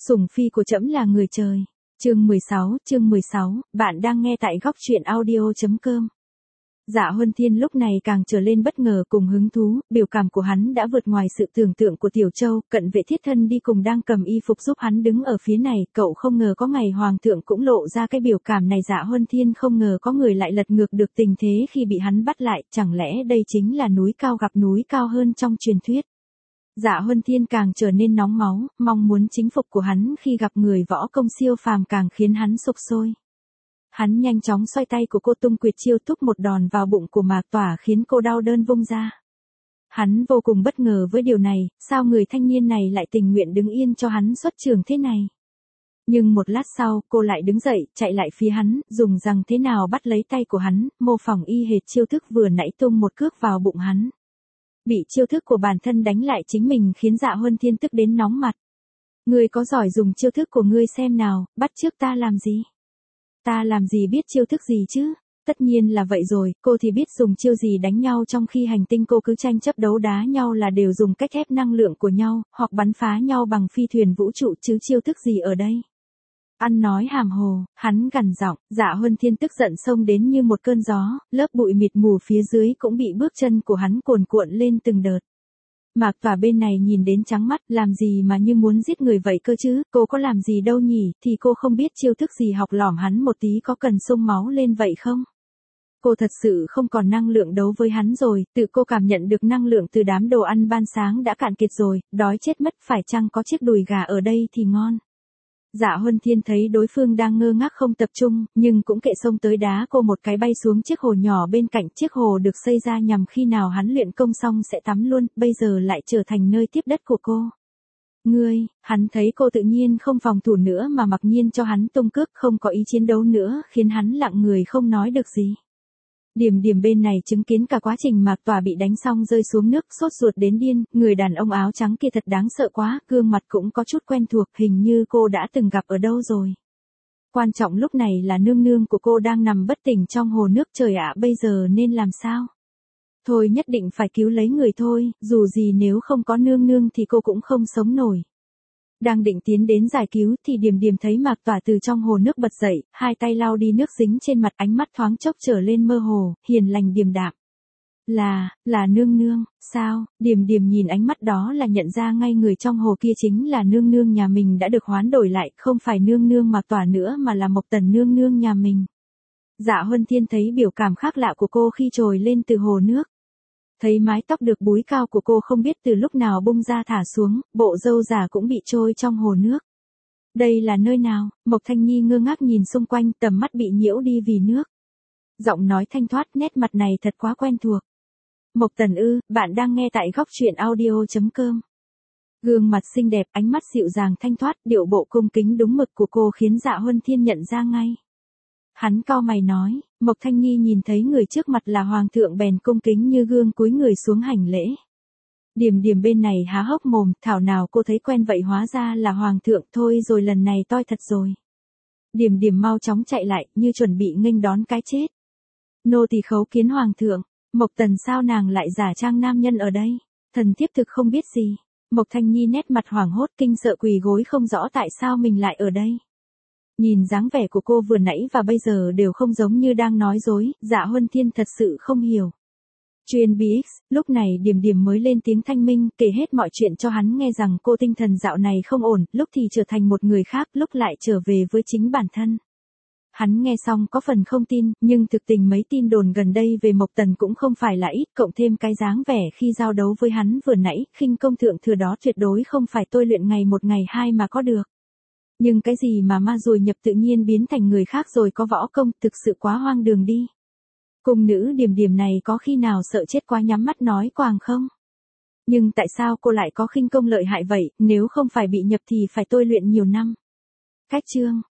Sủng phi của trẫm là người trời. Chương 16, bạn đang nghe tại góc truyện audio.com. Dạ Huân Thiên lúc này càng trở lên bất ngờ cùng hứng thú, biểu cảm của hắn đã vượt ngoài sự tưởng tượng của Tiểu Châu, cận vệ thiết thân đi cùng đang cầm y phục giúp hắn đứng ở phía này, cậu không ngờ có ngày hoàng thượng cũng lộ ra cái biểu cảm này. Dạ Huân Thiên không ngờ có người lại lật ngược được tình thế khi bị hắn bắt lại, chẳng lẽ đây chính là núi cao gặp núi cao hơn trong truyền thuyết. Dạ Huân Thiên càng trở nên nóng máu, mong muốn chính phục của hắn khi gặp người võ công siêu phàm càng khiến hắn sục sôi. Hắn nhanh chóng xoay tay của cô tung quyệt chiêu thúc một đòn vào bụng của Mạc Tỏa khiến cô đau đớn vung ra. Hắn vô cùng bất ngờ với điều này, sao người thanh niên này lại tình nguyện đứng yên cho hắn xuất trường thế này. Nhưng một lát sau, cô lại đứng dậy, chạy lại phía hắn, dùng rằng thế nào bắt lấy tay của hắn, mô phỏng y hệt chiêu thức vừa nãy tung một cước vào bụng hắn. Bị chiêu thức của bản thân đánh lại chính mình khiến Dạ Huân Thiên tức đến nóng mặt. Ngươi có giỏi dùng chiêu thức của ngươi xem nào, bắt chước ta làm gì? Ta làm gì biết chiêu thức gì chứ? Tất nhiên là vậy rồi, cô thì biết dùng chiêu gì đánh nhau trong khi hành tinh cô cứ tranh chấp đấu đá nhau là đều dùng cách ép năng lượng của nhau, hoặc bắn phá nhau bằng phi thuyền vũ trụ chứ chiêu thức gì ở đây? Ăn nói hàm hồ, hắn gằn giọng. Dạ Huân Thiên tức giận xông đến như một cơn gió, lớp bụi mịt mù phía dưới cũng bị bước chân của hắn cuồn cuộn lên từng đợt. Mạc Tỏa bên này nhìn đến trắng mắt, làm gì mà như muốn giết người vậy cơ chứ, cô có làm gì đâu nhỉ, thì cô không biết chiêu thức gì học lỏm hắn một tí có cần xông máu lên vậy không? Cô thật sự không còn năng lượng đấu với hắn rồi, tự cô cảm nhận được năng lượng từ đám đồ ăn ban sáng đã cạn kiệt rồi, đói chết mất, phải chăng có chiếc đùi gà ở đây thì ngon. Dạ Huân Thiên thấy đối phương đang ngơ ngác không tập trung, nhưng cũng kệ xông tới đá cô một cái bay xuống chiếc hồ nhỏ bên cạnh. Chiếc hồ được xây ra nhằm khi nào hắn luyện công xong sẽ tắm luôn, bây giờ lại trở thành nơi tiếp đất của cô. Hắn thấy cô tự nhiên không phòng thủ nữa mà mặc nhiên cho hắn tung cước, không có ý chiến đấu nữa, khiến hắn lặng người không nói được gì. Điểm bên này chứng kiến cả quá trình Mạc Tỏa bị đánh xong rơi xuống nước, sốt ruột đến điên, người đàn ông áo trắng kia thật đáng sợ quá, gương mặt cũng có chút quen thuộc, hình như cô đã từng gặp ở đâu rồi. Quan trọng lúc này là nương nương của cô đang nằm bất tỉnh trong hồ nước. Trời ạ, bây giờ nên làm sao? Thôi nhất định phải cứu lấy người thôi, dù gì nếu không có nương nương thì cô cũng không sống nổi. Đang định tiến đến giải cứu thì Điềm thấy Mạc Tỏa từ trong hồ nước bật dậy, hai tay lau đi nước dính trên mặt, ánh mắt thoáng chốc trở lên mơ hồ, hiền lành điềm đạm. Là nương nương, sao? Điềm nhìn ánh mắt đó là nhận ra ngay người trong hồ kia chính là nương nương nhà mình đã được hoán đổi lại, không phải nương nương Mạc Tỏa nữa mà là Mộc Tần nương nương nhà mình. Dạ Huân Thiên thấy biểu cảm khác lạ của cô khi trồi lên từ hồ nước. Thấy mái tóc được búi cao của cô không biết từ lúc nào bung ra thả xuống, bộ râu giả cũng bị trôi trong hồ nước. Đây là nơi nào? Mộc Thanh Nhi ngơ ngác nhìn xung quanh, tầm mắt bị nhiễu đi vì nước. Giọng nói thanh thoát, nét mặt này thật quá quen thuộc. Mộc Tần ư, bạn đang nghe tại góc truyện audio.com. Gương mặt xinh đẹp, ánh mắt dịu dàng thanh thoát, điệu bộ cung kính đúng mực của cô khiến Dạ Huân Thiên nhận ra ngay. Hắn cau mày nói. Mộc Thanh Nhi nhìn thấy người trước mặt là hoàng thượng bèn cung kính như gương cúi người xuống hành lễ. Điềm bên này há hốc mồm, thảo nào cô thấy quen vậy, hóa ra là hoàng thượng. Thôi rồi, lần này toi thật rồi. Điềm mau chóng chạy lại, như chuẩn bị nghênh đón cái chết. Nô tỳ khấu kiến hoàng thượng. Mộc Tần, sao nàng lại giả trang nam nhân ở đây? Thần thiếp thực không biết gì. Mộc Thanh Nhi nét mặt hoảng hốt kinh sợ quỳ gối không rõ tại sao mình lại ở đây. Nhìn dáng vẻ của cô vừa nãy và bây giờ đều không giống như đang nói dối, Dạ Huân Thiên thật sự không hiểu. Chuyên BX, lúc này Điềm mới lên tiếng thanh minh, kể hết mọi chuyện cho hắn nghe rằng cô tinh thần dạo này không ổn, lúc thì trở thành một người khác, lúc lại trở về với chính bản thân. Hắn nghe xong có phần không tin, nhưng thực tình mấy tin đồn gần đây về Mộc Tần cũng không phải là ít, cộng thêm cái dáng vẻ khi giao đấu với hắn vừa nãy, khinh công thượng thừa đó tuyệt đối không phải tôi luyện ngày một ngày hai mà có được. Nhưng cái gì mà ma rồi nhập tự nhiên biến thành người khác rồi có võ công, thực sự quá hoang đường đi. Cung nữ Điềm này có khi nào sợ chết quá nhắm mắt nói quàng không? Nhưng tại sao cô lại có khinh công lợi hại vậy, nếu không phải bị nhập thì phải tôi luyện nhiều năm. Cách chương,